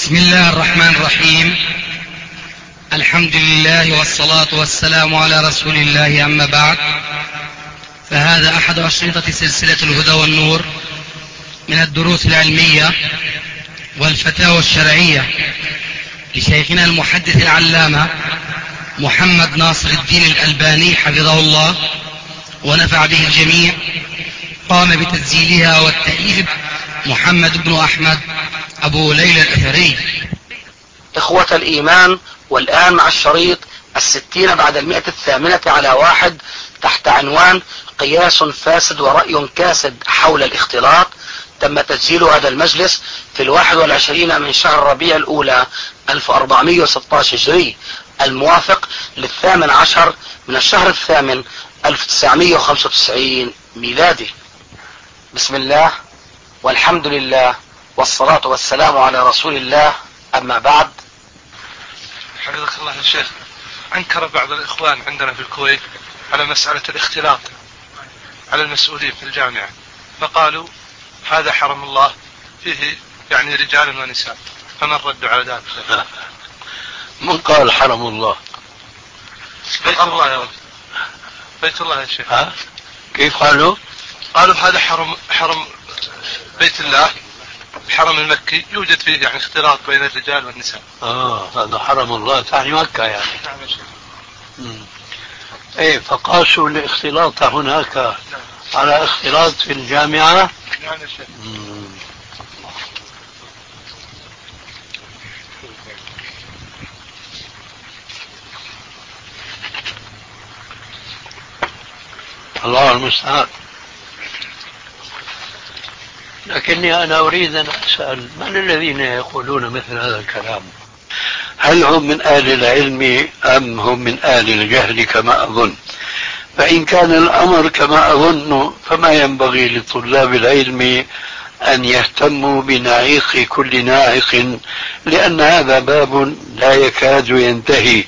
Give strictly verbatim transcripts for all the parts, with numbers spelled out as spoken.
بسم الله الرحمن الرحيم. الحمد لله والصلاة والسلام على رسول الله، أما بعد، فهذا أحد أشرطة سلسلة الهدى والنور من الدروس العلمية والفتاوى الشرعية لشيخنا المحدث العلامة محمد ناصر الدين الألباني حفظه الله ونفع به الجميع. قام بتسجيلها والتأليف محمد بن أحمد أبو ليلى الأثري. إخوة الإيمان، والآن مع الشريط الستين بعد المئة الثامنة على واحد تحت عنوان قياس فاسد ورأي كاسد حول الاختلاط. تم تسجيل هذا المجلس في الواحد والعشرين من شهر ربيع الأولى ألف وأربعمائة وستة عشر هجري، الموافق للثامن عشر من الشهر الثامن ألف وتسعمائة وخمسة وتسعين ميلادي. بسم الله والحمد لله والصلاة والسلام على رسول الله، أما بعد. حفظك الله يا شيخ، أنكر بعض الإخوان عندنا في الكويت على مسألة الاختلاط على المسؤولين في الجامعة، فقالوا هذا حرم الله فيه يعني رجال ونساء، فما الرد على ذلك؟ من قال حرم الله؟ بيت الله يا رب. بيت الله يا شيخ. ها؟ كيف قالوا؟ قالوا هذا حرم حرم بيت الله، الحرم المكي يوجد فيه يعني اختلاط بين الرجال والنساء. اه هذا حرم الله تعني مكة يعني. نعم يا شيخ. امم ايه فقاسوا الاختلاط هناك نعم. على اختلاط في الجامعة. نعم يا شيخ. مم. الله المستعان. لكني أنا أريد أن أسأل من الذين يقولون مثل هذا الكلام؟ هل هم من أهل العلم أم هم من أهل الجهل كما أظن؟ فإن كان الأمر كما أظن فما ينبغي لطلاب العلم أن يهتموا بنعيق كل ناعق، لأن هذا باب لا يكاد ينتهي.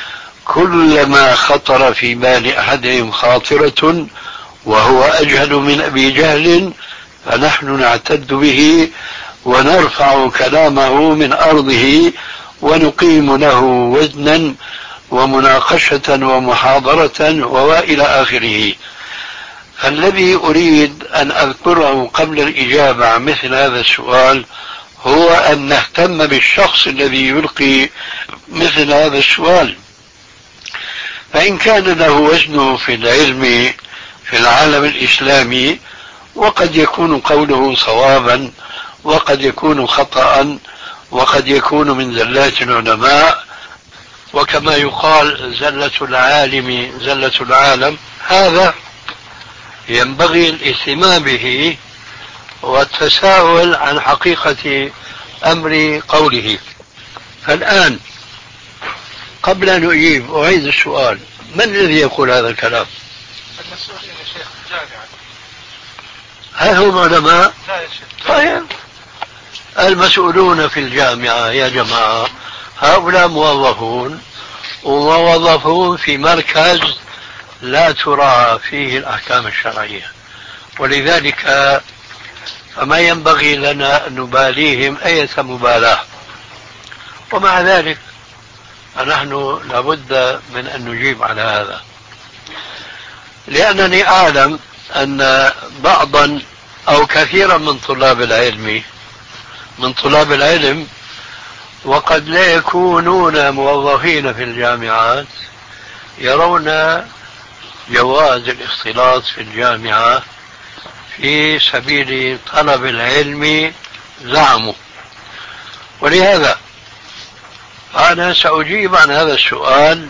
كلما خطر في بال أحدهم خاطرة وهو أجهل من أبي جهل فنحن نعتد به ونرفع كلامه من أرضه ونقيم له وزنا ومناقشة ومحاضرة وإلى آخره. الذي أريد أن أذكره قبل الإجابة عن مثل هذا السؤال هو أن نهتم بالشخص الذي يلقي مثل هذا السؤال، فإن كان له وزنه في العلم في العالم الإسلامي وقد يكون قوله صوابا وقد يكون خطأ وقد يكون من زلات العلماء، وكما يقال زلة العالم زلة العالم، هذا ينبغي الاهتمام به والتساؤل عن حقيقة أمر قوله. فالآن قبل أن أجيب أعيد السؤال، من الذي يقول هذا الكلام؟ المسؤولين يا شيخ الجامعة. هل هم علماء؟ لا يا شيخ. طيب المسؤولون في الجامعة يا جماعة هؤلاء موظفون، وموظفون في مركز لا تراعى فيه الأحكام الشرعية، ولذلك فما ينبغي لنا أن نباليهم أي مبالاة. ومع ذلك فنحن لابد من أن نجيب على هذا، لأنني أعلم أن بعضا أو كثيرا من طلاب العلم من طلاب العلم وقد لا يكونون موظفين في الجامعات يرون جواز الاختلاط في الجامعة في سبيل طلب العلم زعموا. ولهذا أنا سأجيب عن هذا السؤال،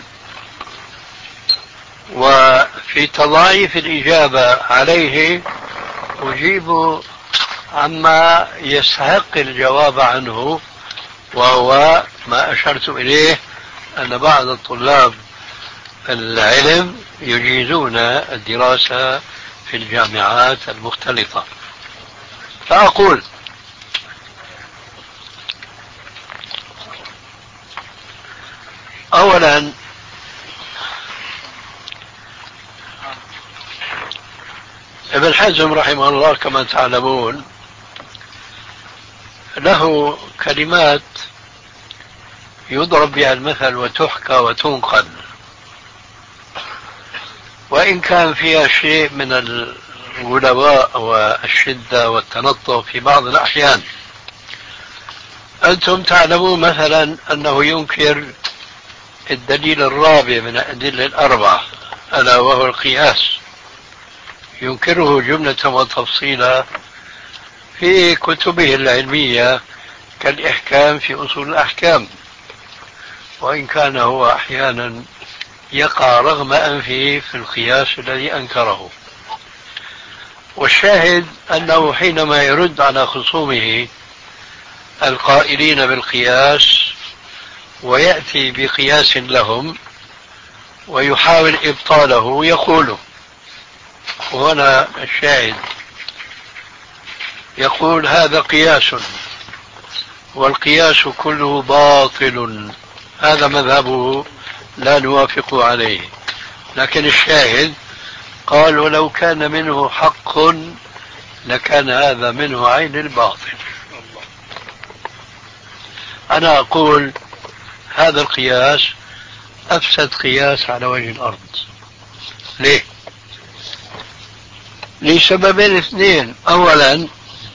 وفي تضاعيف الإجابة عليه أجيب عما يستحق الجواب عنه، وهو ما أشرت إليه أن بعض الطلاب العلم يجيزون الدراسة في الجامعات المختلطة. فأقول أولا ابن حزم رحمه الله كما تعلمون له كلمات يضرب بها المثل وتحكى وتنقل، وإن كان فيها شيء من الغلواء والشدة والتنطع في بعض الأحيان. أنتم تعلمون مثلا أنه ينكر الدليل الرابع من الأدلة الأربعة ألا وهو القياس، ينكره جملة وتفصيلا في كتبه العلمية كالإحكام في أصول الأحكام، وإن كان هو أحيانا يقع رغم أنفه في القياس الذي أنكره. والشاهد أنه حينما يرد على خصومه القائلين بالقياس ويأتي بقياس لهم ويحاول إبطاله يقول، وهنا الشاهد، يقول هذا قياس والقياس كله باطل، هذا مذهبه لا نوافق عليه. لكن الشاهد قال ولو كان منه حق لكان هذا منه عين الباطل. أنا أقول هذا القياس أفسد قياس على وجه الأرض. ليه؟ لسببين اثنين. أولا،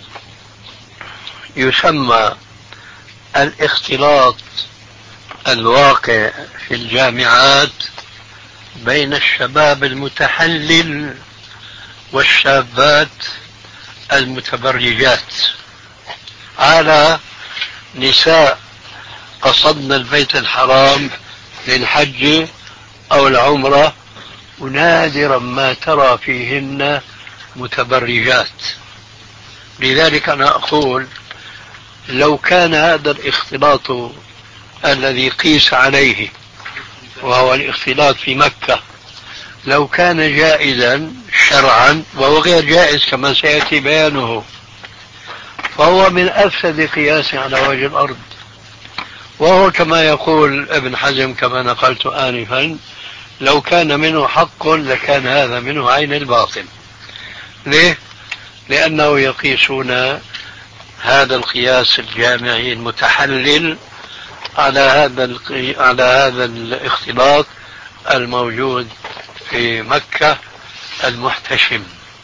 يسمى الاختلاط الواقع في الجامعات بين الشباب المتحلل والشابات المتبرجات على نساء قصدن البيت الحرام للحج أو العمرة، ونادرا ما ترى فيهن متبرجات. لذلك أنا أقول لو كان هذا الاختلاط الذي قيس عليه وهو الاختلاط في مكة لو كان جائزا شرعا، وهو غير جائز كما سيأتي بيانه، فهو من أفسد قياس على وجه الأرض. وهو كما يقول ابن حزم كما نقلت آنفا لو كان منه حق لكان هذا منه عين الباطل. ليه؟ لأنه يقيسون هذا القياس الجامعي المتحلل على هذا على هذا الاختلاط الموجود في مكة المحتشم.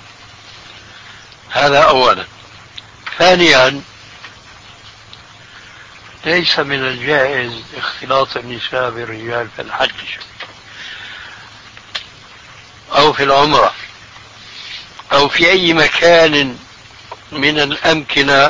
هذا أولا. ثانيا، ليس من الجائز اختلاط النساء بالرجال في الحج أو في العمرة أو في أي مكان من الأمكنة،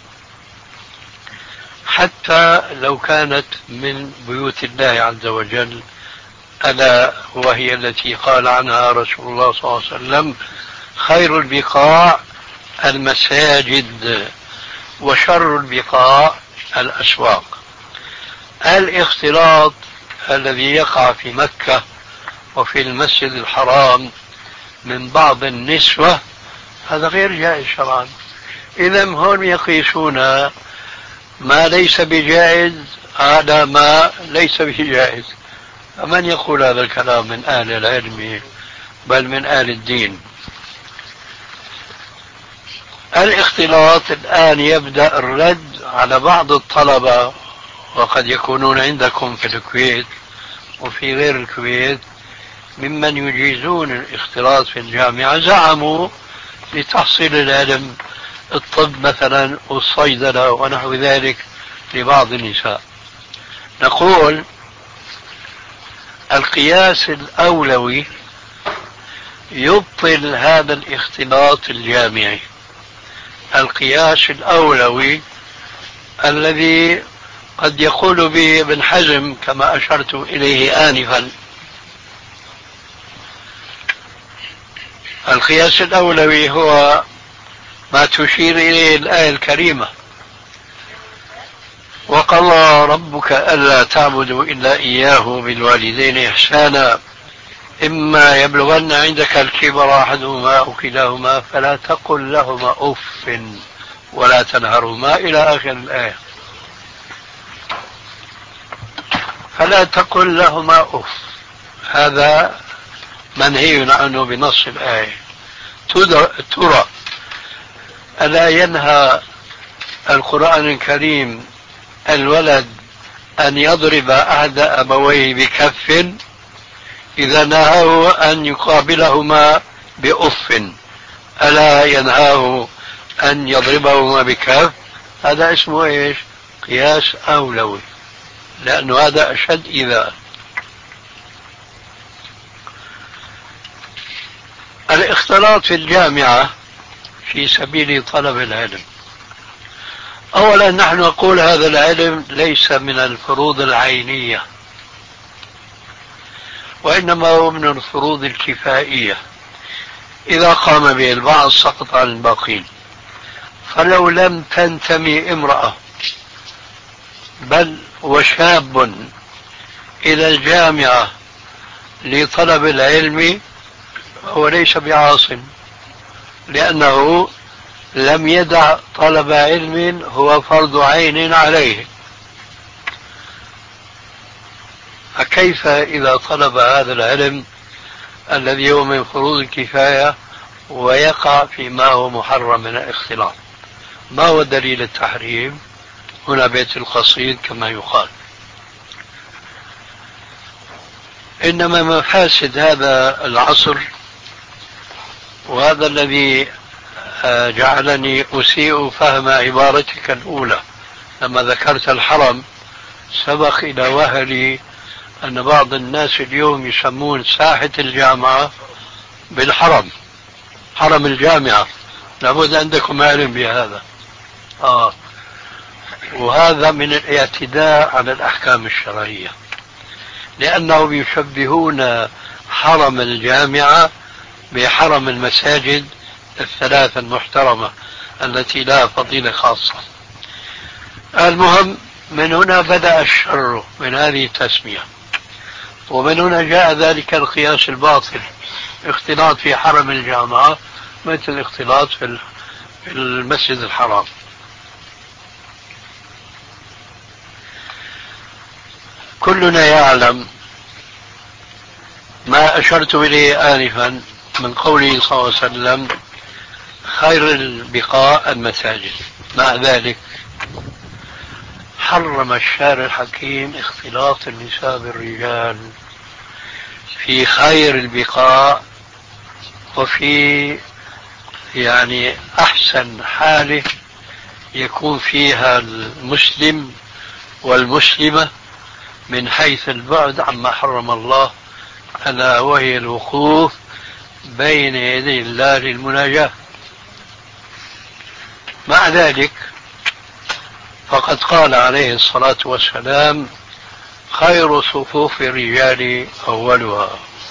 حتى لو كانت من بيوت الله عز وجل، ألا وهي التي قال عنها رسول الله صلى الله عليه وسلم خير البقاع المساجد وشر البقاع الأسواق. الاختلاط الذي يقع في مكة وفي المسجد الحرام من بعض النسوة هذا غير جائز شرعا. إذا هم يقيسون ما ليس بجائز على ما ليس بجائز. فمن يقول هذا الكلام من أهل العلم بل من أهل الدين؟ الاختلاط الآن يبدأ الرد على بعض الطلبة، وقد يكونون عندكم في الكويت وفي غير الكويت ممن يجيزون الاختلاط في الجامعة، زعموا لتحصيل العلم، الطب مثلا والصيدلة ونحو ذلك لبعض النساء. نقول القياس الأولوي يبطل هذا الاختلاط الجامعي. القياس الأولوي الذي قد يقول به ابن حزم كما أشرت إليه آنفا، القياس الأولوي هو ما تشير إليه الآية الكريمة وقضى ربك ألا تعبدوا إلا إياه بالوالدين إحسانا إما يبلغن عندك الكبر أحدهما أو كلاهما فلا تقل لهما أف ولا تنهرهما إلى آخر الآية. فلا تقل لهما أف، هذا منهي عنه بنص الآية. ترى ألا ينهى القرآن الكريم الولد أن يضرب أحد أبويه بكف إذا نهاه أن يقابلهما بأف، ألا ينهاه أن يضربهما بكف؟ هذا اسمه إيش؟ قياس أولوي، لأنه هذا أشد إيذاء. الاختلاط في الجامعة في سبيل طلب العلم، أولا نحن نقول هذا العلم ليس من الفروض العينية، وإنما هو من الفروض الكفائية، إذا قام به البعض سقط عن الباقين. فلو لم تنتمي امرأة بل وشاب إلى الجامعة لطلب العلم هو ليس بعاصم، لأنه لم يدع طلب علم هو فرض عين عليه. فكيف إذا طلب هذا العلم الذي هو من فروض الكفاية ويقع فيما هو محرم من الاختلاط؟ ما هو دليل التحريم؟ هنا بيت القصيد كما يقال. إنما مفاسد هذا العصر، وهذا الذي جعلني أسيء فهم عبارتك الأولى لما ذكرت الحرم، سبق إلى وهلي أن بعض الناس اليوم يسمون ساحة الجامعة بالحرم، حرم الجامعة. لابد عندكم علم بهذا. آه. وهذا من الاعتداء على الأحكام الشرعية، لأنهم يشبهون حرم الجامعة بحرم المساجد الثلاثة المحترمة التي لها فضيلة خاصة. المهم، من هنا بدأ الشر من هذه التسمية، ومن هنا جاء ذلك القياس الباطل، اختلاط في حرم الجامعة مثل الاختلاط في المسجد الحرام. كلنا يعلم ما أشرت إليه آنفا من قوله صلى الله عليه وسلم خير البقاء المساجد. مع ذلك حرم الشارع الحكيم اختلاط النساء بالرجال في خير البقاء، وفي يعني أحسن حالة يكون فيها المسلم والمسلمة من حيث البعد عما حرم الله، ألا وهي الوقوف بين يدي الله للمناجاة. مع ذلك فقد قال عليه الصلاة والسلام خير صفوف الرجال أولها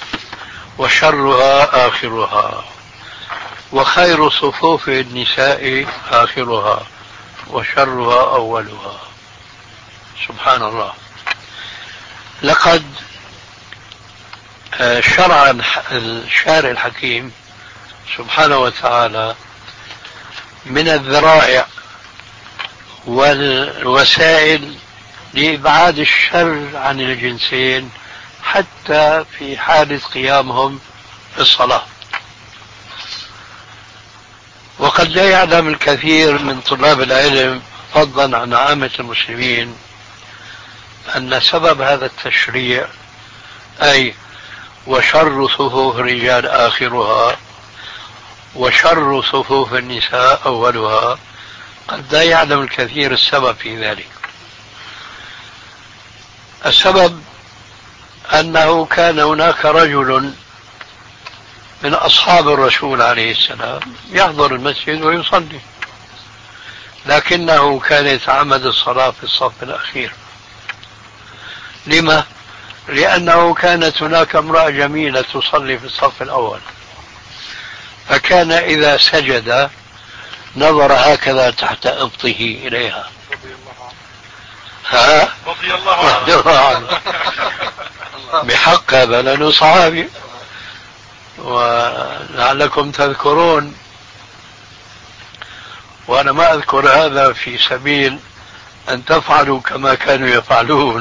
وشرها آخرها، وخير صفوف النساء آخرها وشرها أولها. سبحان الله. لقد شرع الشارع الحكيم سبحانه وتعالى من الذرائع والوسائل لإبعاد الشر عن الجنسين حتى في حالة قيامهم بالصلاة. وقد لا يعلم الكثير من طلاب العلم فضلا عن عامة المسلمين أن سبب هذا التشريع، أي وشر صفوف الرجال آخرها وشر صفوف النساء أولها، قد لا يعلم الكثير السبب في ذلك. السبب أنه كان هناك رجل من أصحاب الرسول عليه السلام يحضر المسجد ويصلي، لكنه كان يتعمد الصلاة في الصف الأخير. لما؟ لأنه كانت هناك امرأة جميلة تصلي في الصف الأول، فكان إذا سجد نظر هكذا تحت إبطه إليها. ها؟ رضي الله عنه. بحق هذا لأنه صحابي، ولعلكم تذكرون، وأنا ما أذكر هذا في سبيل أن تفعلوا كما كانوا يفعلون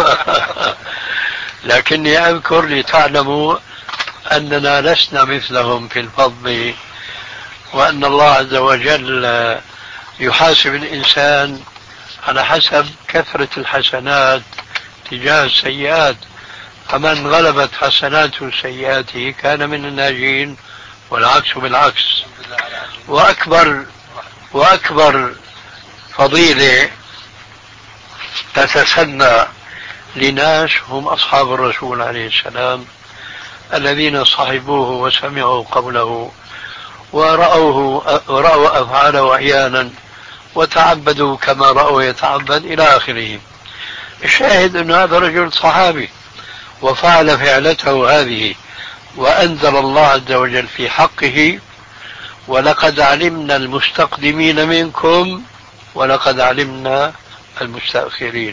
لكني أذكر لتعلموا أننا لسنا مثلهم في الفضل، وأن الله عز وجل يحاسب الإنسان على حسب كثرة الحسنات تجاه السيئات، فمن غلبت حسناته سيئاته كان من الناجين، والعكس بالعكس. وأكبر وأكبر فضيلة تتسنى لناس هم أصحاب الرسول عليه السلام، الذين صحبوه وسمعوا قوله ورأوه ورأوا أفعاله أحيانا وتعبدوا كما رأوا يتعبد إلى آخره. الشاهد أن هذا رجل صحابي وفعل فعلته هذه، وأنزل الله عز وجل في حقه: ولقد علمنا المستقدمين منكم ولقد علمنا المستأخرين.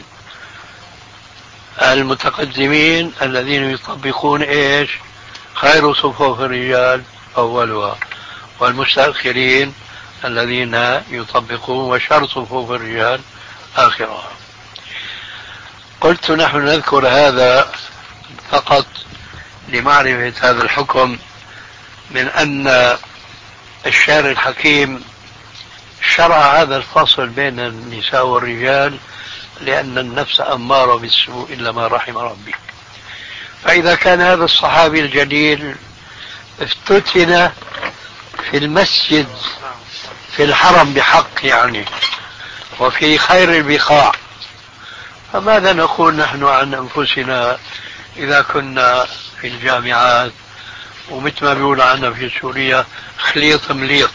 المتقدمين الذين يطبقون ايش؟ خير صفوف الرجال أولها، والمستأخرين الذين يطبقون وشر صفوف الرجال آخرها. قلت نحن نذكر هذا فقط لمعرفة هذا الحكم، من أن الشارع الحكيم شرع هذا الفصل بين النساء والرجال لأن النفس أمارة بالسوء إلا ما رحم ربي. فإذا كان هذا الصحابي الجليل افتتن في المسجد في الحرم بحق يعني، وفي خير البقاع، فماذا نقول نحن عن أنفسنا إذا كنا في الجامعات ومثل ما بيقول عنا في سوريا خليط مليط؟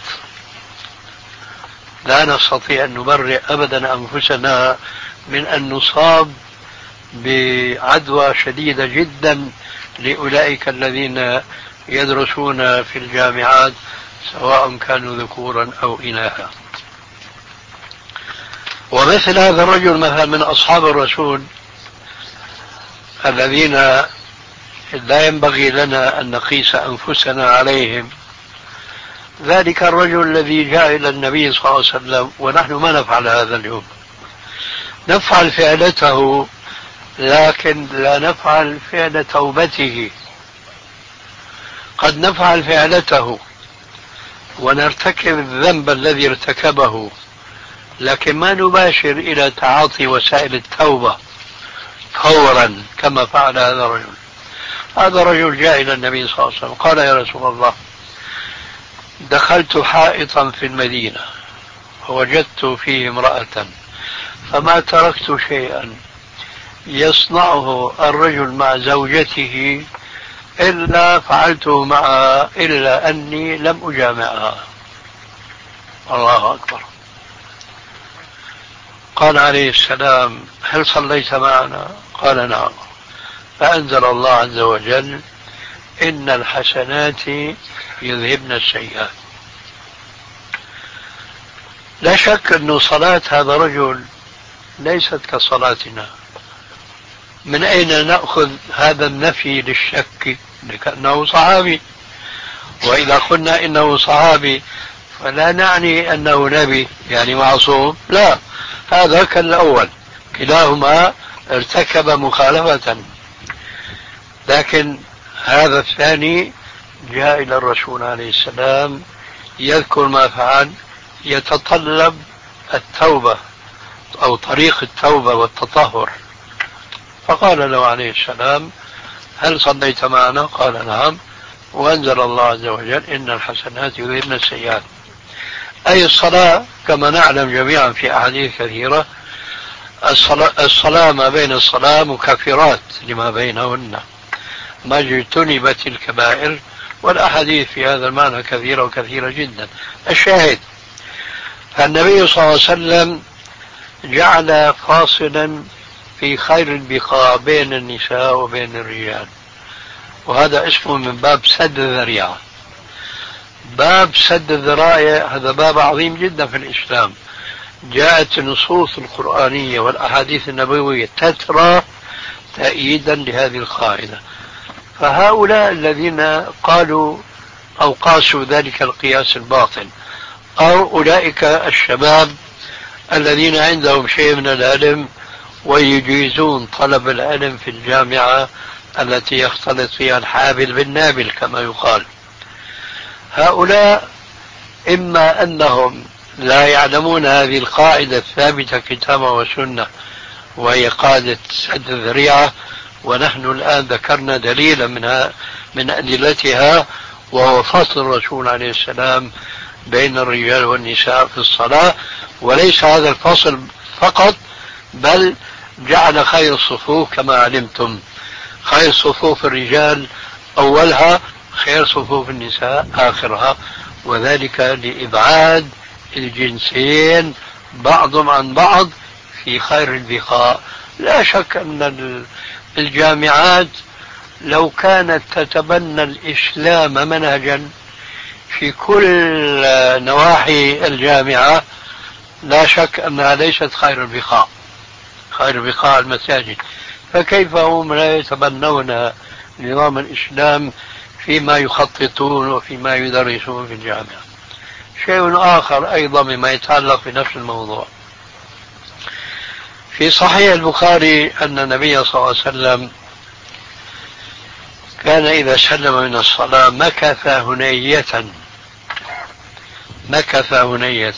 لا نستطيع أن نبرئ أبدا أنفسنا من أن نصاب بعدوى شديدة جدا لأولئك الذين يدرسون في الجامعات سواء كانوا ذكورا أو إناثا. ومثل هذا الرجل مثلا من أصحاب الرسول الذين لا ينبغي لنا أن نقيس أنفسنا عليهم، ذلك الرجل الذي جاء إلى النبي صلى الله عليه وسلم، ونحن ما نفعل هذا اليوم، نفعل فعلته لكن لا نفعل فعل توبته. قد نفعل فعلته ونرتكب الذنب الذي ارتكبه، لكن ما نباشر إلى تعاطي وسائل التوبة فورا كما فعل هذا الرجل. هذا الرجل جاء إلى النبي صلى الله عليه وسلم قال: يا رسول الله، دخلت حائطا في المدينة ووجدت فيه امرأة، فما تركت شيئا يصنعه الرجل مع زوجته إلا فعلته معها إلا أني لم أجامعها. الله أكبر. قال عليه السلام: هل صليت معنا؟ قال: نعم. فأنزل الله عز وجل: إن الحسنات يذهبن السيئات. لا شك أن صلاة هذا الرجل ليست كصلاتنا. من أين نأخذ هذا النفي للشك؟ لأنه صحابي، وإذا قلنا إنه صحابي فلا نعني أنه نبي يعني معصوم، لا، هذا كالأول، كلاهما ارتكب مخالفة. لكن هذا الثاني جاء إلى الرسول عليه السلام يذكر ما فعل، يتطلب التوبة أو طريق التوبة والتطهر، فقال له عليه السلام: هل صليت معنا؟ قال: نعم. وأنزل الله عز وجل: إن الحسنات يذهبن السيئات. أي الصلاة كما نعلم جميعا في أحاديث كثيرة، الصلاة, الصلاة ما بين الصلاة مكفرات لما بينهن ما اجتنبت الكبائر، والأحاديث في هذا المعنى كثيرة وكثيرة جدا. الشاهد، فالنبي صلى الله عليه وسلم جعل فاصلا في خير البقاع بين النساء وبين الرجال، وهذا اسمه من باب سد الذريعة. باب سد الذرائع هذا باب عظيم جدا في الإسلام. جاءت النصوص القرآنية والأحاديث النبوية تترى تأييدا لهذه القاعدة. فهؤلاء الذين قالوا أو قاسوا ذلك القياس الباطل، أو أولئك الشباب الذين عندهم شيء من العلم ويجيزون طلب العلم في الجامعة التي يختلط فيها الحابل بالنابل كما يقال، هؤلاء إما أنهم لا يعلمون هذه القاعدة الثابتة كتابا وسنة، وهي قاعدة سد الذريعة. ونحن الآن ذكرنا دليلا منها من أدلتها، وهو فصل الرسول عليه السلام بين الرجال والنساء في الصلاة. وليس هذا الفصل فقط، بل جعل خير الصفوف كما علمتم، خير صفوف الرجال أولها، خير صفوف النساء آخرها، وذلك لإبعاد الجنسين بعضهم عن بعض في خير البقاء. لا شك أن الجامعات لو كانت تتبنى الإسلام منهجا في كل نواحي الجامعة، لا شك أنها ليست خير البقاء، خير بقاء المساجد. فكيف هم لا يتبنون نظام الإسلام فيما يخططون وفيما يدرسون في الجامعة؟ شيء آخر أيضا مما يتعلق بنفس الموضوع، في صحيح البخاري أن النبي صلى الله عليه وسلم كان إذا سلم من الصلاة مكث هنية، مكث هنية.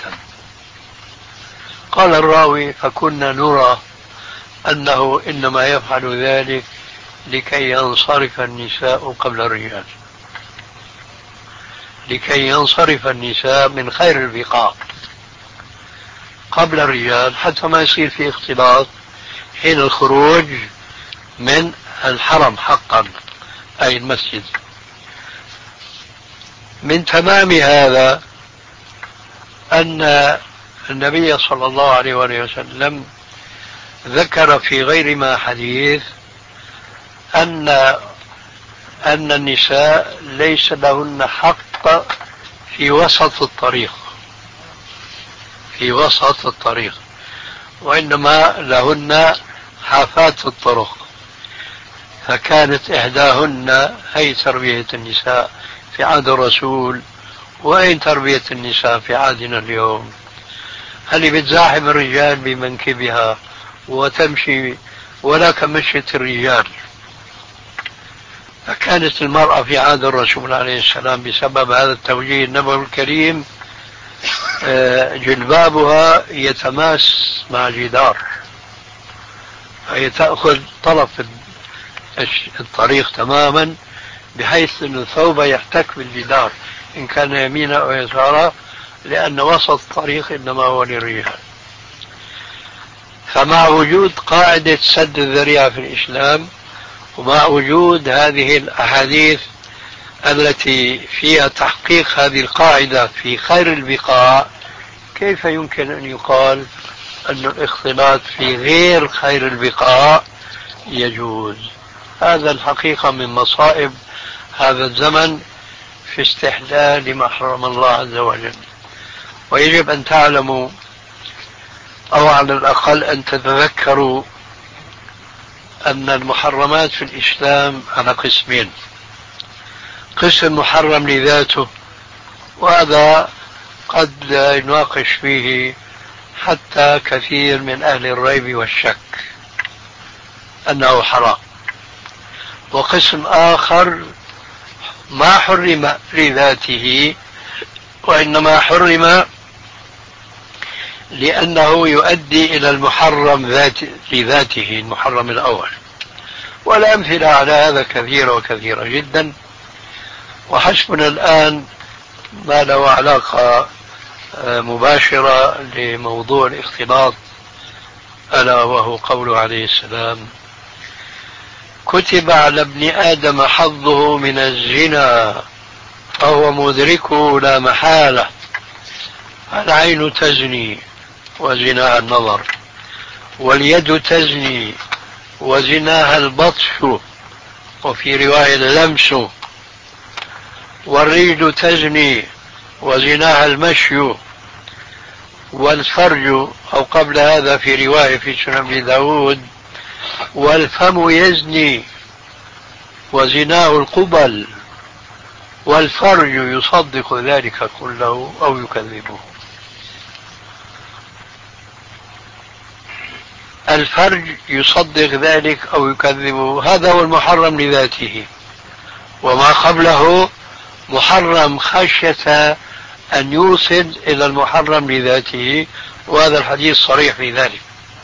قال الراوي: فكنا نرى أنه إنما يفعل ذلك لكي ينصرف النساء قبل الرجال، لكي ينصرف النساء من خير البقاء قبل الرجال، حتى ما يصير في اختلاط حين الخروج من الحرم حقا، أي المسجد. من تمام هذا أن النبي صلى الله عليه وسلم ذكر في غير ما حديث أن أن النساء ليس لهن حق في وسط الطريق، في وسط الطريق، وإنما لهن حافات الطرق. فكانت إحداهن هي تربية النساء في عهد الرسول، وأين تربية النساء في عهدنا اليوم؟ هل بتزاحم الرجال بمنكبها وتمشي ولا كمشية الرجال؟ فكانت المرأة في عهد الرسول عليه السلام بسبب هذا التوجيه النبوي الكريم جلبابها يتماس مع جدار، هي تأخذ طرف الطريق تماما، بحيث أن الثوب يحتك بالجدار إن كان يمينا أو يسارا، لأن وسط الطريق إنما هو للرجال. فمع وجود قاعدة سد الذريعة في الإسلام، ومع وجود هذه الأحاديث التي فيها تحقيق هذه القاعدة في خير البقاء، كيف يمكن أن يقال أن الاختلاط في غير خير البقاء يجوز؟ هذا الحقيقة من مصائب هذا الزمن في استحلال ما حرم الله عز وجل. ويجب أن تعلموا، أو على الأقل أن تتذكروا، أن المحرمات في الإسلام على قسمين: قسم محرم لذاته، وهذا قد لا يناقش فيه حتى كثير من أهل الريب والشك أنه حرام، وقسم آخر ما حرم لذاته، وإنما حرم لأنه يؤدي إلى المحرم ذات لذاته، المحرم الأول. والأمثلة على هذا كثيرة وكثيرة جدا، وحسبنا الآن ما له علاقة مباشرة لموضوع الاختلاط، ألا وهو قوله عليه السلام: كتب على ابن آدم حظه من الزنا فهو مدركه لا محالة، العين تزني وزناها النظر، واليد تزني وزناها البطش، وفي رواية اللمس، والرجل تزني وزناها المشي، والفرج، أو قبل هذا في رواية في سنن أبي داود: والفم يزني وزناه القبل، والفرج يصدق ذلك كله أو يكذبه. الفرج يصدق ذلك أو يكذبه، هذا هو المحرم لذاته، وما قبله محرم خشية أن يوصل إلى المحرم لذاته، وهذا الحديث صريح في ذلك.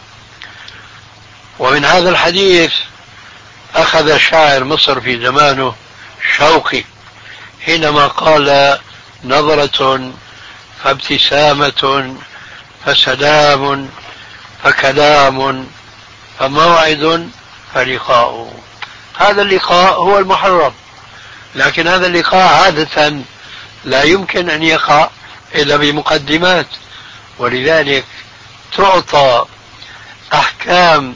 ومن هذا الحديث أخذ شاعر مصر في زمانه شوقي حينما قال: نظرة فابتسامة فسلام فكلام فموعد فلقاء. هذا اللقاء هو المحرم، لكن هذا اللقاء عادة لا يمكن أن يقع إلا بمقدمات، ولذلك تعطى أحكام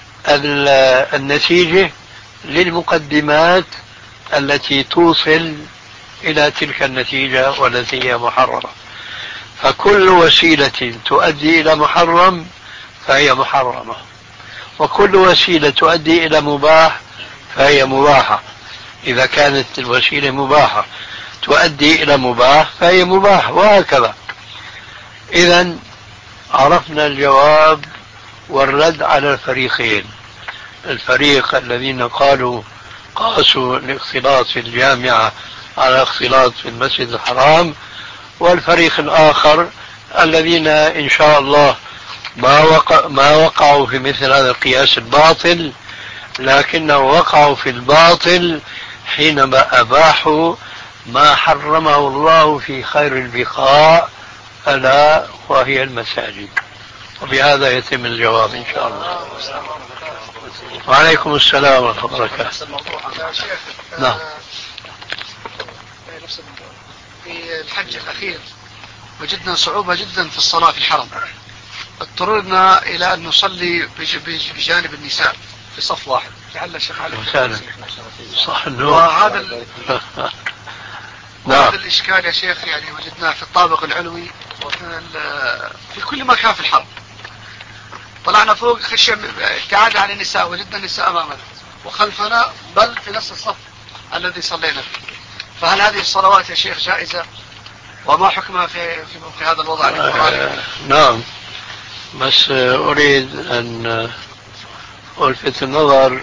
النتيجة للمقدمات التي توصل إلى تلك النتيجة والتي هي محرمة. فكل وسيلة تؤدي إلى محرم فهي محرمة، وكل وسيلة تؤدي إلى مباح فهي مباحة. إذا كانت الوسيلة مباحة تؤدي إلى مباح فهي مباح، وهكذا. إذن عرفنا الجواب والرد على الفريقين: الفريق الذين قالوا قاسوا الاختلاط في الجامعة على الاختلاط في المسجد الحرام، والفريق الآخر الذين إن شاء الله ما وقع ما وقعوا في مثل هذا القياس الباطل، لكنه وقعوا في الباطل حينما أباحوا ما حرمه الله في خير البقاع، ألا وهي المساجد. وبهذا يتم الجواب إن شاء الله. وعليكم السلام ورحمة الله وبركاته. نعم. في الحج الأخير وجدنا صعوبة جدا في الصلاة في الحرم، اضطررنا إلى أن نصلي بجانب النساء في صف واحد. لعل الشيخ علي صح النور. وهذا ال... وهذا الإشكال يا شيخ يعني وجدناه في الطابق العلوي وفي ال... في كل مكان في الحرم. طلعنا فوق خشية ابتعاد عن النساء، وجدنا النساء أمامنا وخلفنا، بل في نفس الصف الذي صلينا فيه. فهل هذه الصلوات يا شيخ جائزة؟ وما حكمها في, في, في هذا الوضع؟ آه نعم، بس أريد أن ألفت النظر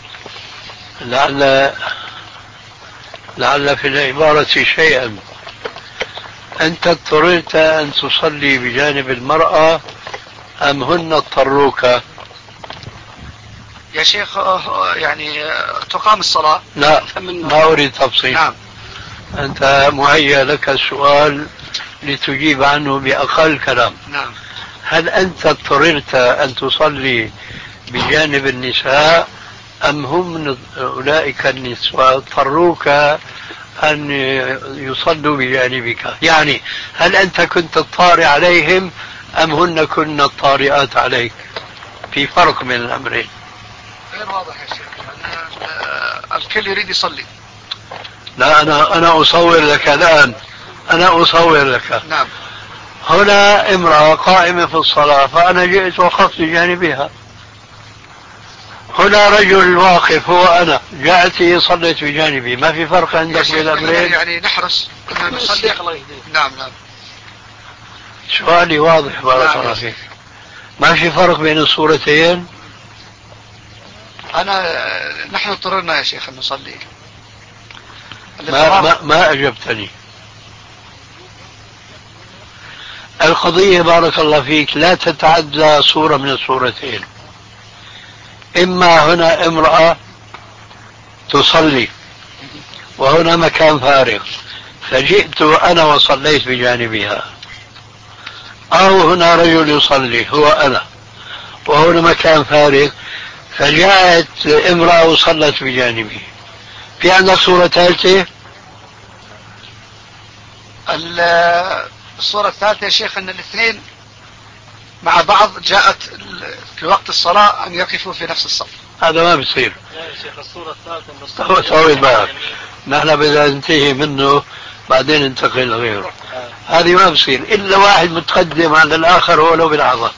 لعل لعل في العبارة شيئا. أنت اضطررت أن تصلي بجانب المرأة أم هن اضطروك؟ يا شيخ يعني تقام الصلاة. لا، ما أريد تفصيل. نعم. أنت مهيأ لك السؤال لتجيب عنه بأقل كلام. نعم. هل أنت اضطررت أن تصلي بجانب النساء أم هم أولئك النساء اضطروك أن يصلوا بجانبك؟ يعني هل أنت كنت الطارئ عليهم أم هن كن الطارئات عليك؟ في فرق من الأمرين. غير واضح يا شيخ. أنا الكل يريد يصلي. لا، أنا أنا أصور لك الآن، أنا أصور لك. نعم. هنا امرأة قائمة في الصلاة فأنا جئت وقفت بجانبها. هنا رجل واقف هو أنا، جاءت صليت بجانبي. ما في فرق عندك بين الأمرين؟ يعني نحرص أن نصلي. نعم نعم. سؤالي واضح بارك الله فيك. ما في فرق بين الصورتين؟ أنا نحن اضطررنا يا شيخ أن نصلي. ما, ما, ما أجبتني. القضية بارك الله فيك لا تتعدى صورة من الصورتين. إما هنا امرأة تصلي وهنا مكان فارغ فجئت أنا وصليت بجانبها، أو هنا رجل يصلي هو أنا وهنا مكان فارغ فجاءت امرأة وصلت بجانبي. في عندك صورة ثالثة؟ الصورة الثالثة يا شيخ أن الاثنين مع بعض جاءت في وقت الصلاة أن يقفوا في نفس الصف. هذا ما بيصير. لا يا شيخ، الصورة الثالثة سوي بالك، نحن بدنا ننتهي منه بعدين ننتقل لغيره. هذه ما بصير إلا واحد متقدم على الآخر ولو بلحظة.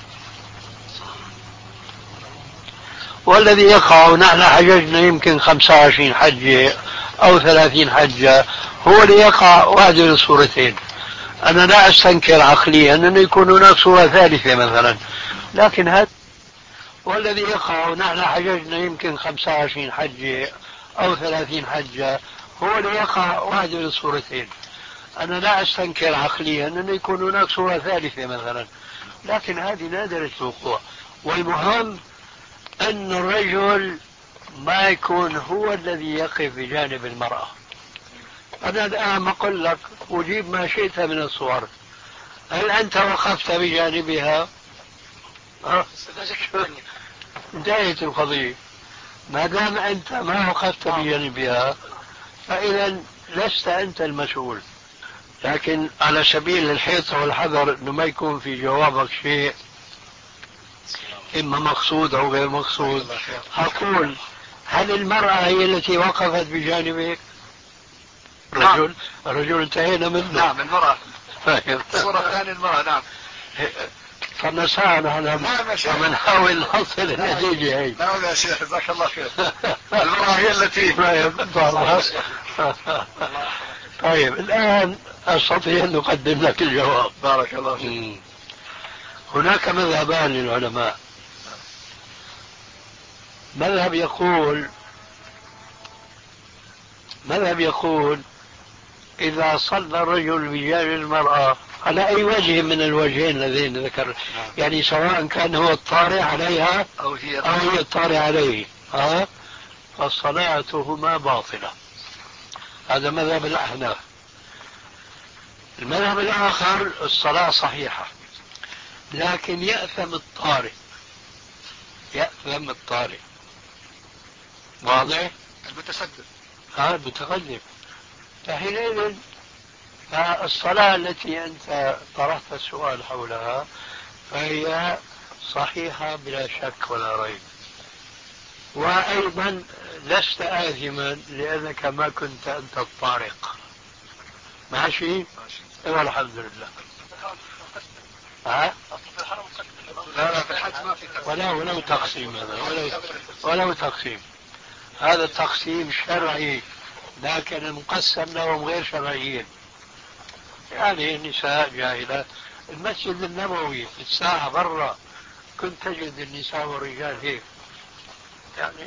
والذي يقع، ونحن حججنا يمكن خمسة وعشرين حجة أو ثلاثين حجة، هو اللي يقع واحدة من الصورتين. أنا لا أستنكر عقليا أنه يكون هناك صورة ثالثة مثلا، لكن هذا والذي يقع، ونحن حججنا يمكن خمسة وعشرين حجة أو ثلاثين حجة، هو اللي يقع واحدة من الصورتين. أنا لا أستنكر عقليا أن يكون هناك صورة ثالثة مثلا، لكن هذه نادرة الوقوع. والمهم أن الرجل ما يكون هو الذي يقف بجانب المرأة. أنا الآن أقول لك أجيب ما شئت من الصور، هل أنت وقفت بجانبها؟ أه؟ انتهت القضية. ما دام أنت ما وقفت بجانبها فإذا لست أنت المسؤول. لكن على سبيل الحيطة والحذر أنه ما يكون في جوابك شيء إما مقصود أو غير مقصود، أقول هل المرأة هي التي وقفت بجانبك؟ الرجل الرجل انتهينا منه. نعم المرأة. الصورة الثانية المرأة. نعم. فنسعنا على ونحاول نحصل النتيجة هي. نعم يا شيخ جزاك الله خير. المرأة هي التي طيب الآن أستطيع أن أقدم لك الجواب. بارك الله فيك. هناك مذهبان للعلماء. مذهب يقول مذهب يقول إذا صلى الرجل بجانب المرأة على أي وجه من الوجهين الذين ذكر، يعني سواء كان هو الطارئ عليها أو هي أو هي الطارئ عليه، ها، فصلاتهما باطلة. هذا مذهب الأحناف. المذهب الآخر الصلاة صحيحة، لكن يأثم الطارئ، يأثم الطارئ. واضح؟ المتسدد. ها المتقدم. فحينئذ فالصلاة التي أنت طرحت السؤال حولها فهي صحيحة بلا شك ولا ريب. وأيضا لست آثما لأنك ما كنت أنت الطارق. ماشي؟ والحمد لله. ها؟ لا لا في الحج ما في تقسيم. ولا ولو تقسيم هذا ولو ولو تقسيم. هذا تقسيم شرعي، لكن المقسم لهم غير شرعيين. يعني النساء جاهلات. المسجد النبوي في الساعة برا كنت تجد النساء والرجال هيك يعني.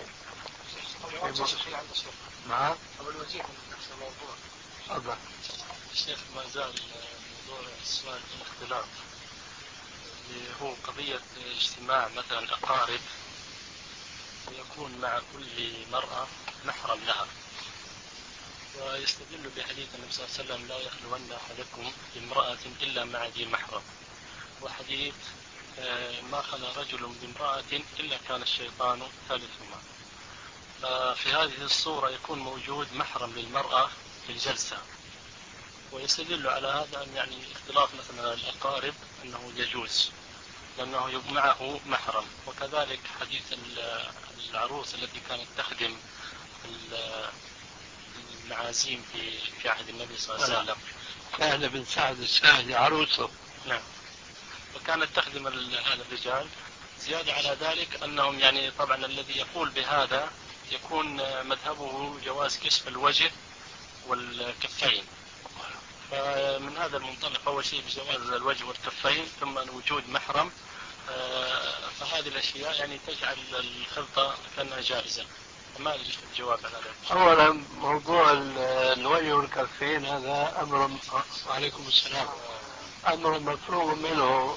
نعم. أول وجيه من نفس الموضوع. تفضل. الشيخ ما زال موضوع السؤال في الاختلاط اللي هو قضية اجتماع مثلا أقارب ويكون مع كل مرأة محرم لها، ويستدل بحديث النبي صلى الله عليه وسلم لا يخلون أحدكم بامرأة إلا مع ذي محرم، وحديث ما خلا رجل بامرأة إلا كان الشيطان ثالثهما. ففي هذه الصورة يكون موجود محرم للمرأة في الجلسة، ويستدل على هذا أن يعني اختلاط مثلا الأقارب أنه يجوز لأنه معه محرم. وكذلك حديث العروس التي كانت تخدم المعازيم في في عهد النبي صلى الله عليه وسلم، سهل بن سعد الساهلي عروسه. نعم. وكانت تخدم هذا الرجال. زيادة على ذلك أنهم يعني طبعا الذي يقول بهذا يكون مذهبه جواز كشف الوجه والكفين. فمن هذا المنطلق أول شيء بجواز الوجه والكفين، ثم وجود محرم، فهذه الأشياء يعني تجعل الخلطة كأنها جائزة. ما أدري الجواب على هذا. أولا موضوع الوجه والكفين هذا أمر، وعليكم السلام، أمر مفروغ منه،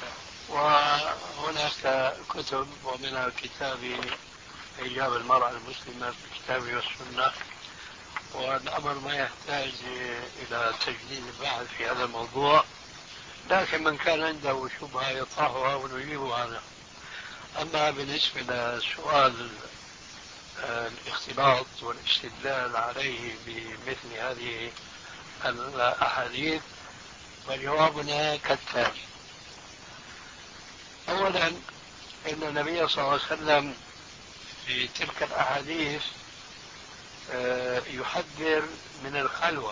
وهناك كتب ومنها كتابي إيجاب المرأة المسلمة في الكتاب والسنة، والأمر ما يحتاج إلى تجديد البحث في هذا الموضوع. لكن من كان عنده شبهة يطرحها ونجيب عنها. أما بالنسبة لسؤال الاختلاط والاستدلال عليه بمثل هذه الأحاديث فجوابنا كالتالي. أولا إن النبي صلى الله عليه وسلم في تلك الأحاديث يحذر من الخلوة،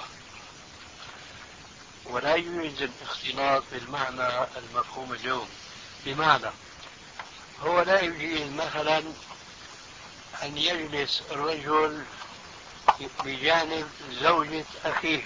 ولا يوجد الاختلاط بالمعنى المفهوم اليوم. بمعنى هو لا يجيز مثلا أن يجلس الرجل بجانب زوجة أخيه،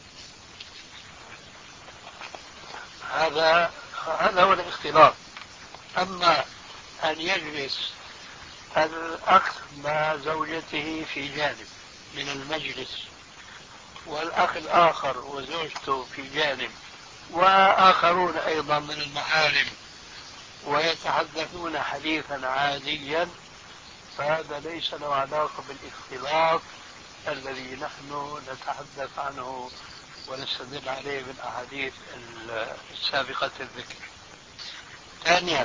هذا هذا هو الاختلاط. أما أن يجلس الأخ مع زوجته في جانب من المجلس والأخ الآخر وزوجته في جانب وآخرون أيضا من المحارم ويتحدثون حديثا عاديا، فهذا ليس له علاقة بالاختلاط الذي نحن نتحدث عنه ونستدل عليه بالأحاديث السابقة الذكر. ثانيا،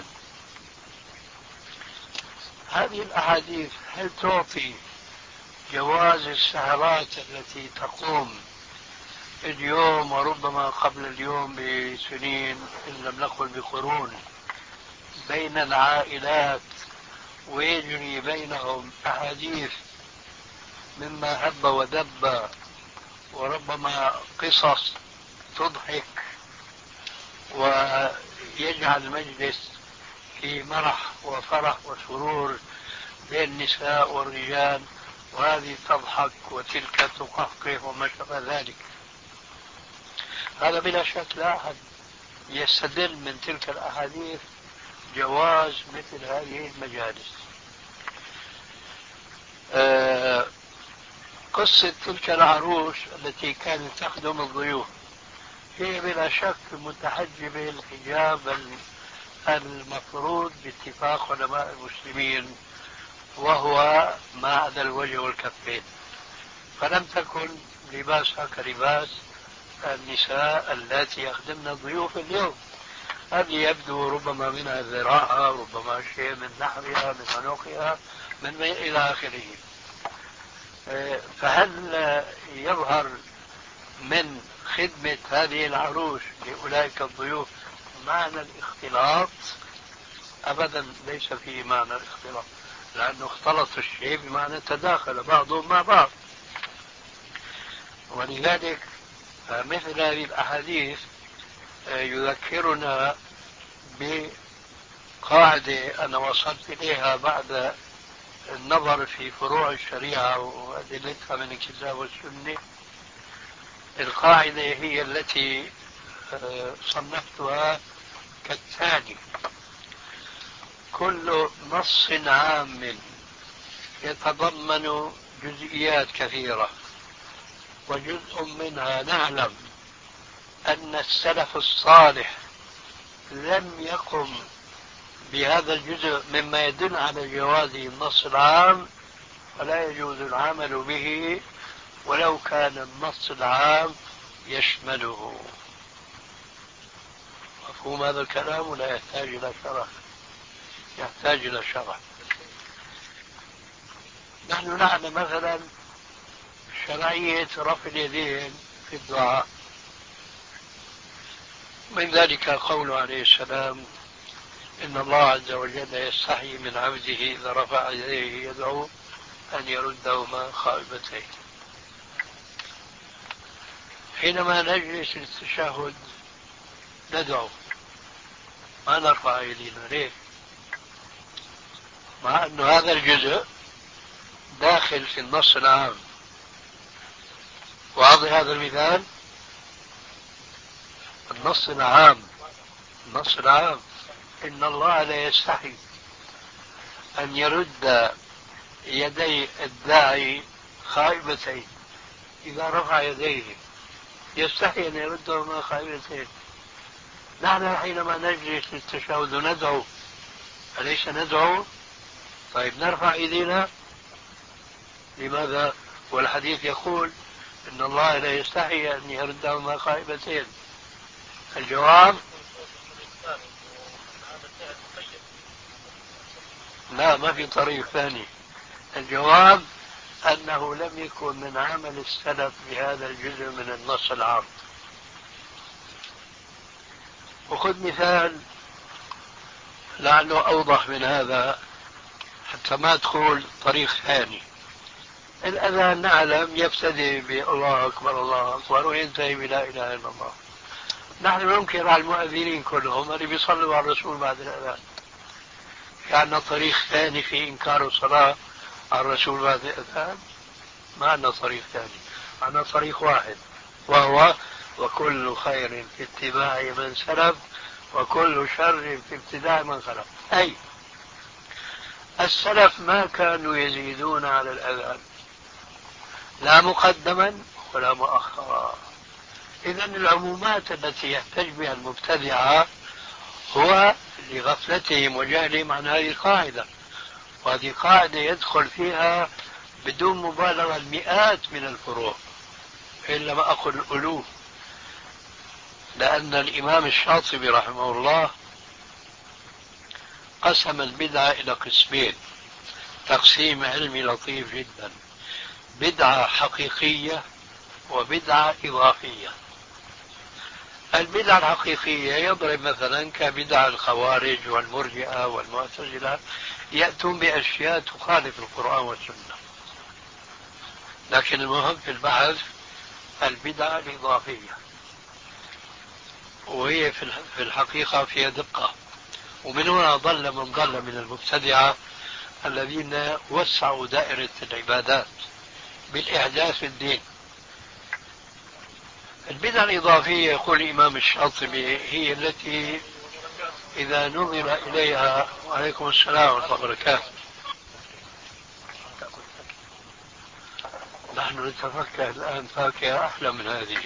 هذه الأحاديث هل تعطي جواز السهرات التي تقوم اليوم وربما قبل اليوم بسنين إن لم نقل بقرون بين العائلات ويجري بينهم أحاديث مما هب ودب وربما قصص تضحك ويجعل المجلس في مرح وفرح وسرور بين النساء والرجال، وهذه تضحك وتلك تقهقه وما شابه ذلك؟ هذا بلا شك لا أحد يستدل من تلك الأحاديث جواز مثل هذه المجالس. آه قصة تلك العروس التي كانت تخدم الضيوف هي بلا شك متحجبة الحجاب المفروض باتفاق علماء المسلمين، وهو ما عدا الوجه والكفين، فلم تكن لباسها كلباس النساء اللاتي يخدمن الضيوف اليوم. هذه يبدو ربما منها ذراعها، ربما شيء من نحرها، من عنقها، من إلى آخره. فهل يظهر من خدمة هذه العروس لأولئك الضيوف معنى الاختلاط؟ أبدا ليس فيه معنى الاختلاط، لأنه اختلط الشيء بمعنى تداخل بعضهم مع بعض. ولذلك مثل هذه الأحاديث يذكرنا بقاعدة أنا وصلت إليها بعد النظر في فروع الشريعة وأدلتها من الكتاب والسنة. القاعدة هي التي صنفتها كالتالي: كل نص عام يتضمن جزئيات كثيرة وجزء منها نعلم أن السلف الصالح لم يقم بهذا الجزء مما يدل على جواز النص العام، فلا يجوز العمل به ولو كان النص العام يشمله. مفهوم هذا الكلام ولا يحتاج إلى شرح؟ يحتاج إلى شرح. نحن نعلم مثلا شرعية رفع اليدين في الدعاء، من ذلك قوله عليه السلام: إن الله عز وجل يستحي من عبده إذا رفع يديه يدعو أن يردهما خائبتين. حينما نجلس للتشهد ندعو، ما نرفع يدينا. ليه؟ مع أن هذا الجزء داخل في النص العام. واضح هذا المثال؟ النص العام النص العام إن الله لا يستحي أن يرد يدي الداعي خائبتين إذا رفع يديه، يستحي أن يردهما خائبتين. نحن حينما نجلس للتشهد ندعو، أليس ندعو؟ طيب نرفع ايدينا لماذا؟ والحديث يقول ان الله لا يستحي ان يردهما خائبتين. الجواب: لا، ما في طريق ثاني. الجواب انه لم يكن من عمل السلف بهذا الجزء من النص العام. وخذ مثال لعله اوضح من هذا حتى ما تقول طريق ثاني. الأذان نعلم يبتدئ بالله أكبر الله أكبر وينتهي بلا إله إلا الله. نحن ننكر على المؤذنين كلهم اللي بيصلوا على الرسول بعد الأذان. كان طريق ثاني في إنكار الصلاة على الرسول بعد الأذان؟ ما عندنا طريق ثاني، عندنا طريق واحد، وهو: وكل خير في اتباع من سلف وكل شر في ابتداع من خلف. أي السلف ما كانوا يزيدون على الأذان لا مقدما ولا مؤخرا. إذا العمومات التي يحتج بها المبتدعة هو لغفلتهم وجهلهم عن هذه القاعدة، وهذه قاعدة يدخل فيها بدون مبالغة المئات من الفروع، إلا ما أقول الألوف، لأن الإمام الشاطبي رحمه الله قسم البدعة إلى قسمين تقسيم علمي لطيف جدا: بدعة حقيقية وبدعة إضافية. البدعة الحقيقية يضرب مثلا كبدع الخوارج والمرجئة والمعتزلة، يأتون بأشياء تخالف القرآن والسنة. لكن المهم في البحث البدعة الإضافية، وهي في الحقيقة فيها دقة. ومن هنا ضل من ضل من المبتدعة الذين وسعوا دائرة العبادات بالإحداث في الدين. البدعة الإضافية يقول الإمام الشاطبي هي التي إذا نظر إليها، وعليكم السلام ورحمة الله وبركاته، نحن نتفكر الآن فاكهة أحلى من هذه،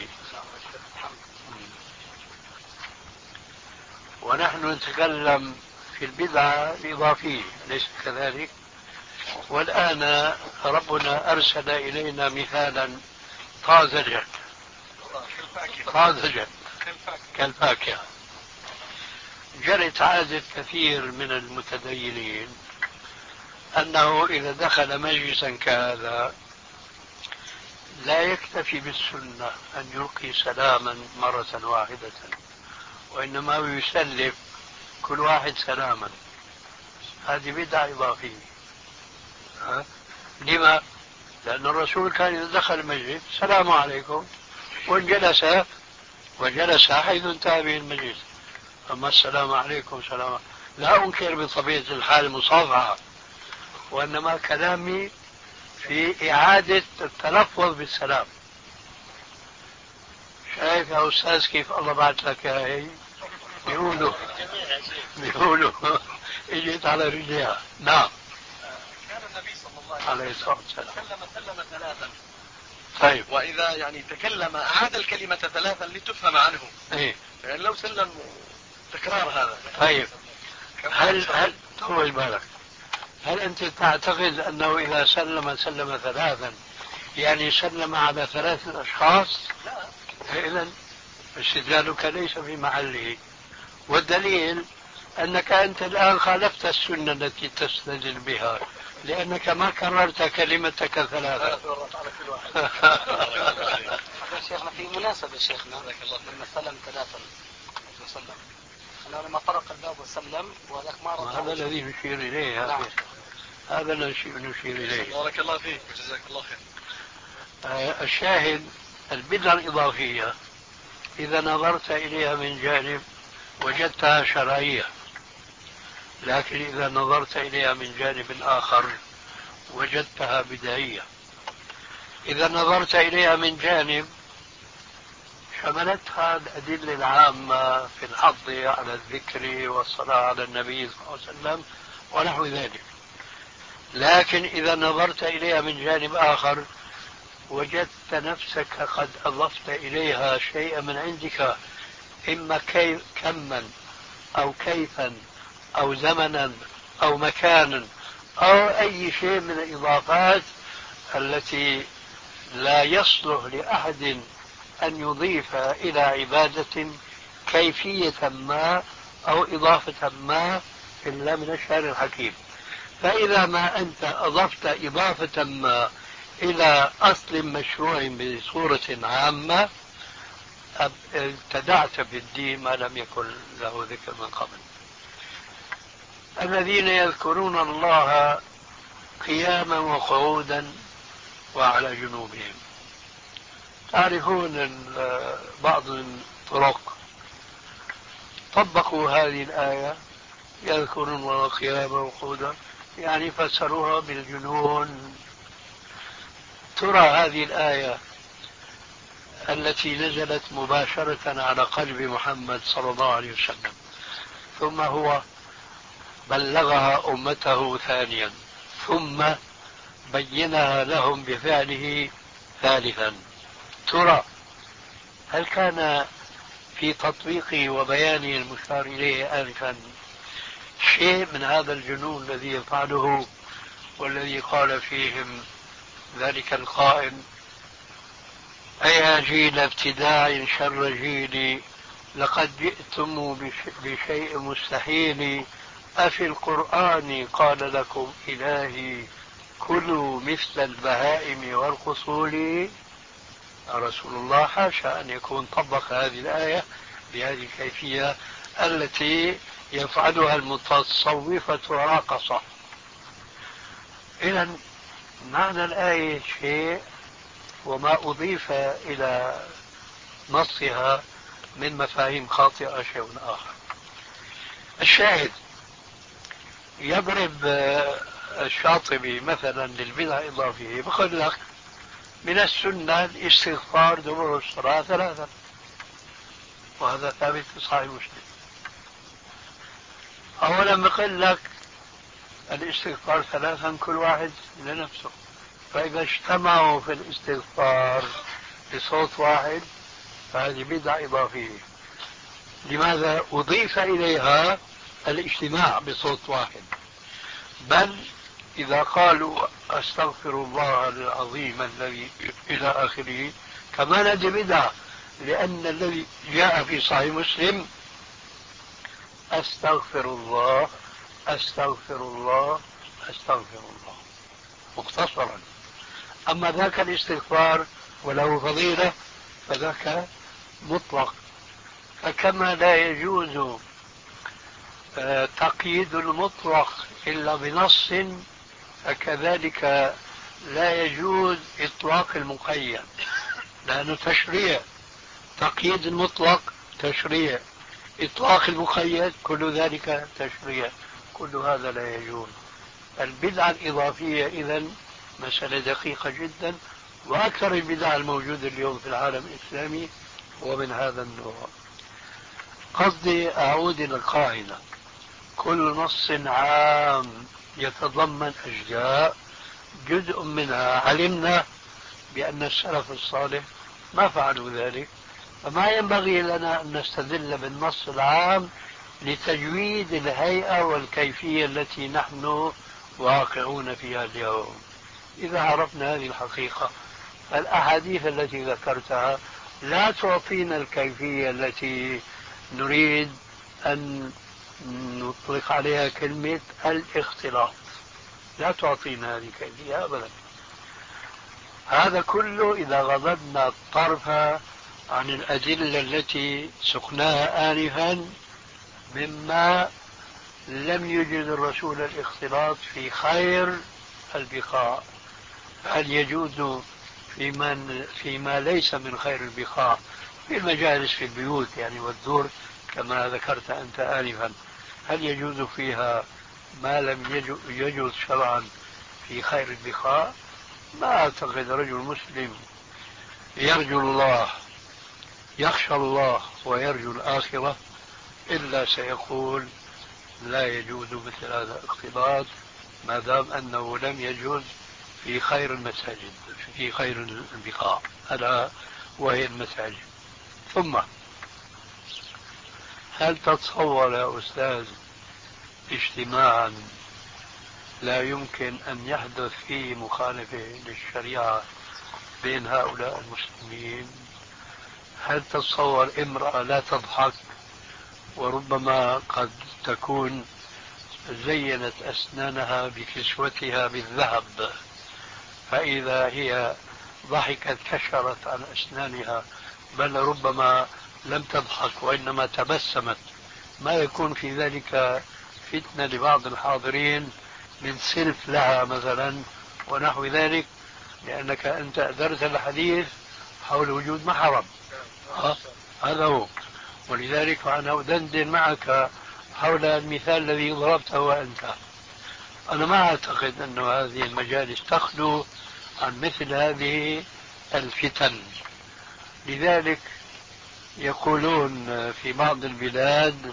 ونحن نتكلم في البدعة الإضافية، ليس كذلك؟ والآن ربنا أرسل إلينا مثالا طازجا طازجا كالفاكهة. جرت عادة كثير من المتدينين أنه إذا دخل مجلسا كهذا لا يكتفي بالسنة أن يلقي سلاما مرة واحدة، وإنما يسلم كل واحد سلاما. هذه بدعة إضافية. ها؟ لما؟ لأن الرسول كان إذا دخل المسجد السلام عليكم وجلس وجلس حيث انتهى به المجلس. أما السلام عليكم سلام، لا أنكر بطبيعة الحال المصافحة، وإنما كلامي في إعادة التلفظ بالسلام. شايف يا أستاذ كيف الله بعث لك هاي؟ بيقولوا بيقولوا اجت على رجليها. نعم. كان النبي صلى الله عليه الصلاة والسلام تكلم سلم ثلاثا. طيب. وإذا يعني تكلم أعاد الكلمة ثلاثا لتفهم عنه. إيه. يعني لو سلم تكرار هذا. طيب. هل هل طول بالك، هل أنت تعتقد أنه إذا سلم سلم ثلاثا يعني سلم على ثلاثة أشخاص؟ لا. إذا استدلالك ليس في محله، والدليل أنك أنت الآن خالفت السنة التي تستدل بها، لأنك ما كررت كلمتك ثلاثة. شيخنا في مناسبة شيخنا لما سلم ثلاثا وسلم أنا لما طرق الباب وسلم وذاك ما رد. هذا الذي نشير إليه. نعم. هذا الذي نشير إليه. بارك الله فيك وجزاك الله خير. آه الشاهد البدعة الإضافية إذا نظرت إليها من جانب وجدتها شرعية، لكن إذا نظرت إليها من جانب آخر وجدتها بدعية. إذا نظرت إليها من جانب شملتها الأدلة العامة في الحض على الذكر والصلاة على النبي صلى الله عليه وسلم ونحو ذلك، لكن إذا نظرت إليها من جانب آخر وجدت نفسك قد أضفت إليها شيئا من عندك، إما كيف كما أو كيفا أو زمنا أو مكانا أو أي شيء من الإضافات التي لا يصلح لأحد أن يضيف إلى عبادة كيفية ما أو إضافة ما إلا من الشارع الحكيم. فإذا ما أنت أضفت إضافة ما إلى أصل مشروع بصورة عامة ابتدعت بالدين ما لم يكن له ذكر من قبل. الذين يذكرون الله قياما وقعودا وعلى جنوبهم. تعرفون بعض الطرق طبقوا هذه الآية يذكرون الله قياما وقعودا، يعني فسروها بالجنون. ترى هذه الآية التي نزلت مباشرة على قلب محمد صلى الله عليه وسلم ثم هو بلغها أمته ثانيا ثم بينها لهم بفعله ثالثا، ترى هل كان في تطبيقه وبيانه المشار إليه آنفا شيء من هذا الجنون الذي يفعله والذي قال فيهم ذلك القائل: أيا جيل ابتداع شر جيلي لقد جئتم بشيء مستحيل أفي القرآن قال لكم إلهي كلوا مثل البهائم والقصول. رسول الله حاشا أن يكون طبق هذه الآية بهذه الكيفية التي يفعلها المتصوفة راقصة. إذن معنى الآية شيء وما أضيف إلى نصها من مفاهيم خاطئة شيء آخر. الشاهد يضرب الشاطبي مثلا للبدع الإضافية بقول لك من السنة الاستغفار دبر الصلاة ثلاثا، وهذا ثابت في صحيح مسلم. أولا بقول لك الاستغفار ثلاثا كل واحد لنفسه، فإذا اجتمعوا في الاستغفار بصوت واحد فهذه بدعة إضافية. لماذا أضيف إليها الاجتماع بصوت واحد؟ بل إذا قالوا أستغفر الله العظيم الذي إلى آخره كمان هذه بدعة، لأن الذي جاء في صحيح مسلم أستغفر الله أستغفر الله أستغفر الله مختصرا. أما ذاك الاستغفار وله فضيلة فذاك مطلق. فكما لا يجوز تقييد المطلق إلا بنص فكذلك لا يجوز إطلاق المقيد، لأنه تشريع. تقييد المطلق تشريع، إطلاق المقيد كل ذلك تشريع، كل هذا لا يجوز. البدعة الإضافية إذن مسألة دقيقة جدا، وأكثر البدع الموجودة اليوم في العالم الإسلامي ومن هذا النوع. قصدي أعود إلى القاعدة: كل نص عام يتضمن أشياء جزء منها علمنا بأن السلف الصالح ما فعلوا ذلك، فما ينبغي لنا أن نستدل بالنص العام لتجويد الهيئة والكيفية التي نحن واقعون فيها اليوم. إذا عرفنا هذه الحقيقة فالأحاديث التي ذكرتها لا تعطينا الكيفية التي نريد أن نطلق عليها كلمة الاختلاط، لا تعطينا هذه الكيفية أبدا. هذا كله إذا غضبنا الطرف عن الأدلة التي سقناها آنفا مما لم يجد الرسول الاختلاط في خير البقاع. هل يجوز في من فيما ليس من خير البقاع، في المجالس في البيوت يعني والدور كما ذكرت أنت آنفا، هل يجوز فيها ما لم يجوز شرعا في خير البقاع؟ ما أعتقد رجل مسلم يرجو الله يخشى الله ويرجو الآخرة إلا سيقول لا يجوز مثل هذا الاختلاط ما دام أنه لم يجوز في خير المساجد، في خير البقاع ألا وهي المساجد. ثم هل تتصور يا أستاذ اجتماعا لا يمكن أن يحدث فيه مخالفة للشريعة بين هؤلاء المسلمين؟ هل تتصور امرأة لا تضحك وربما قد تكون زينت أسنانها بكسوتها بالذهب، فإذا هي ضحكت كشرت عن أسنانها، بل ربما لم تضحك وإنما تبسمت، ما يكون في ذلك فتنة لبعض الحاضرين من سلف لها مثلا ونحو ذلك، لأنك أنت أدرت الحديث حول وجود محرم. هذا هو. ولذلك أنا أدندن معك حول المثال الذي ضربته أنت. أنا ما أعتقد أن هذه المجالس تخلو عن مثل هذه الفتن. لذلك يقولون في بعض البلاد،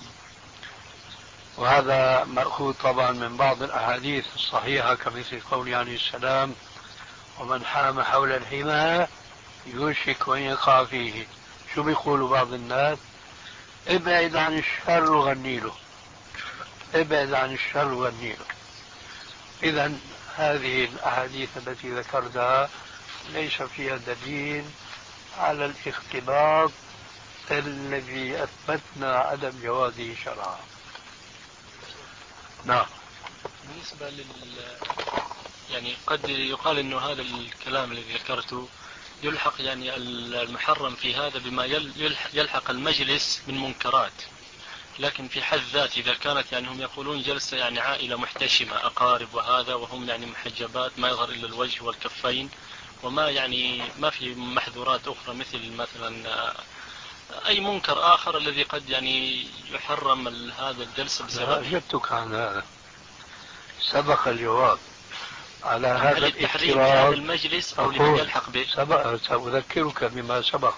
وهذا مأخوذ طبعا من بعض الأحاديث الصحيحة كمثل قول عليه السلام: ومن حام حول الحمى يوشك أن يقع فيه. شو بيقولوا بعض الناس؟ ابعد عن الشر وغني له، ابعد عن الشر وغني له. إذا هذه الأحاديث التي ذكرتها ليس فيها دليل على الاختلاط الذي أثبتنا عدم جوازه شرعا. نعم. بالنسبة لل يعني قد يقال انه هذا الكلام الذي ذكرته يلحق يعني المحرم في هذا بما يلحق المجلس من منكرات، لكن في حد ذات إذا كانت يعني هم يقولون جلسة يعني عائلة محتشمة أقارب وهذا وهم يعني محجبات ما يظهر إلا الوجه والكفين وما يعني ما في محظورات أخرى مثل مثلا أي منكر آخر الذي قد يعني يحرم هذا الجلسة بسبب. أجبتك عن هذا، سبق الجواب على يعني هذا هل التحريم في الافتراض. هذا المجلس أو لمن يلحق به؟ سبق، سأذكرك بما سبق.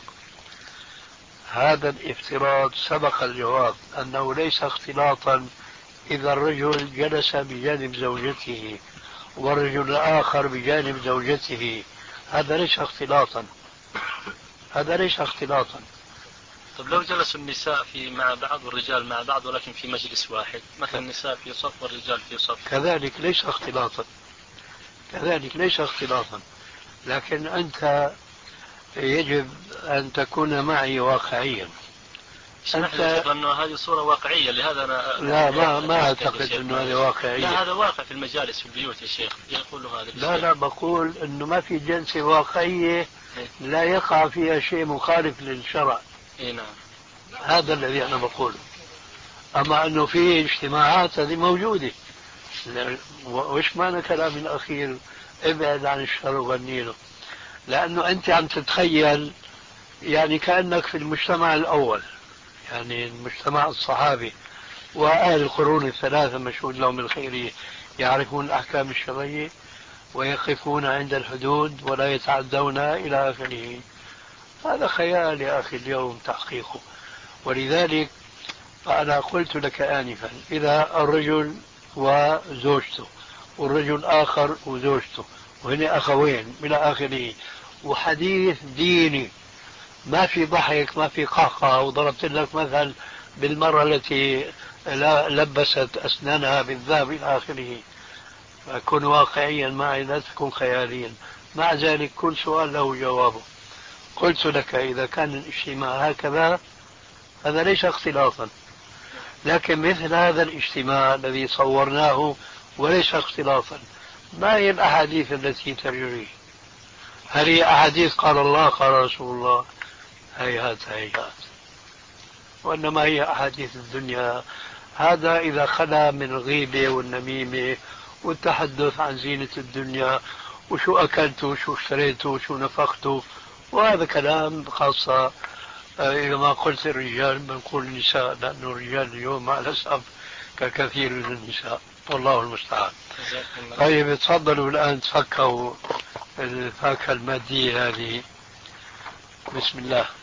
هذا الافتراض سبق الجواب أنه ليس اختلاطا إذا الرجل جلس بجانب زوجته والرجل الآخر بجانب زوجته، هذا ليس اختلاطا، هذا ليس اختلاطا. طب لو جلسوا النساء في مع بعض والرجال مع بعض ولكن في مجلس واحد، مثلا النساء في صف والرجال في صف، كذلك ليس اختلاطا، كذلك ليس اختلاطا. لكن أنت يجب أن تكون معي واقعيا. أنت أنه هذه صورة واقعية، لهذا أنا لا ما ما أعتقد أنه هذا واقعية. لا هذا واقع في المجالس في البيوت يا شيخ، يقول هذا. لا لا بقول أنه ما في جلسة واقعية لا يقع فيها شيء مخالف للشرع. إيه نعم. هذا الذي أنا بقوله. أما أنه في اجتماعات هذه موجودة. وإيش معنى كلامي الأخير ابعد عن الشر وغني له؟ لأنه أنت عم تتخيل يعني كأنك في المجتمع الأول، يعني المجتمع الصحابي وأهل القرون الثلاثة مشهود لهم الخيرية، يعرفون الأحكام الشرعية ويقفون عند الحدود ولا يتعدون إلى آخره. هذا خيال يا أخي اليوم تحقيقه. ولذلك فأنا قلت لك آنفا إذا الرجل وزوجته والرجل آخر وزوجته وهنا أخوين إلى آخره وحديث ديني، ما في ضحك ما في قهقه، وضربت لك مثل بالمرة التي لبست أسنانها بالذهب إلى آخره. فكن واقعيا معي لا تكون خياليا. مع ذلك كل سؤال له جوابه. قلت لك إذا كان الاجتماع هكذا هذا ليس اختلاطا، لكن مثل هذا الاجتماع الذي صورناه وليس اختلاطا، ما هي الأحاديث التي تجري؟ هل هي أحاديث قال الله قال رسول الله؟ هيهات هيهات. وإنما هي أحاديث الدنيا. هذا إذا خلا من الغيبة والنميمة والتحدث عن زينة الدنيا وشو أكلت وشو اشتريت وشو نفقت، وهذا كلام خاصة إذا ما قلت الرجال بنقول النساء، لأن الرجال اليوم مع الأسف ككثير من النساء، والله المستعان. طيب تفضلوا الآن تفكروا الفاكهة المادية هذه. بسم الله.